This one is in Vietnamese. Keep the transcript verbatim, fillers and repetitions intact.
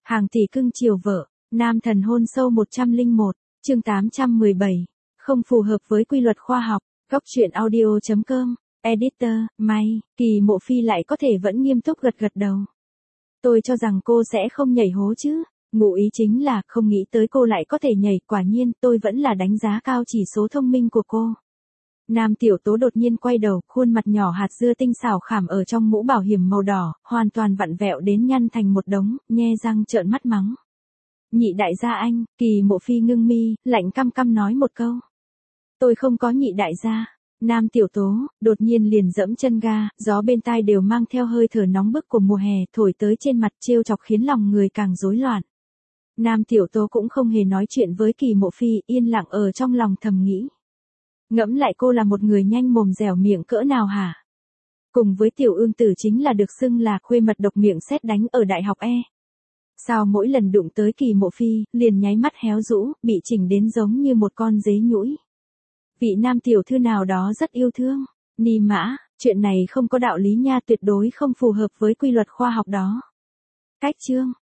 Hàng tỷ cưng chiều vợ, nam thần hôn sâu một trăm lẻ một, chương tám trăm mười bảy. Không phù hợp với quy luật khoa học. Góc truyện audio chấm com, editor, may, Kỳ Mộ Phi lại có thể vẫn nghiêm túc gật gật đầu. Tôi cho rằng cô sẽ không nhảy hố chứ. Ngụ ý chính là không nghĩ tới cô lại có thể nhảy, quả nhiên tôi vẫn là đánh giá cao chỉ số thông minh của cô. Nam Tiểu Tố đột nhiên quay đầu, khuôn mặt nhỏ hạt dưa tinh xảo khảm ở trong mũ bảo hiểm màu đỏ, hoàn toàn vặn vẹo đến nhăn thành một đống, nhe răng trợn mắt mắng. Nhị đại gia anh, Kỳ Mộ Phi ngưng mi, lạnh căm căm nói một câu. Tôi không có nhị đại gia. Nam Tiểu Tố, đột nhiên liền dẫm chân ga, gió bên tai đều mang theo hơi thở nóng bức của mùa hè, thổi tới trên mặt trêu chọc khiến lòng người càng rối loạn. Nam Tiểu Tố cũng không hề nói chuyện với Kỳ Mộ Phi, yên lặng ở trong lòng thầm nghĩ. Ngẫm lại cô là một người nhanh mồm dẻo miệng cỡ nào hả? Cùng với Tiểu Ương Tử chính là được xưng là khuê mật độc miệng sét đánh ở đại học E. Sao mỗi lần đụng tới Kỳ Mộ Phi, liền nháy mắt héo rũ, bị chỉnh đến giống như một con dế nhũi. Vị nam tiểu thư nào đó rất yêu thương. Ni mã, chuyện này không có đạo lý nha, tuyệt đối không phù hợp với quy luật khoa học đó. Cách chương,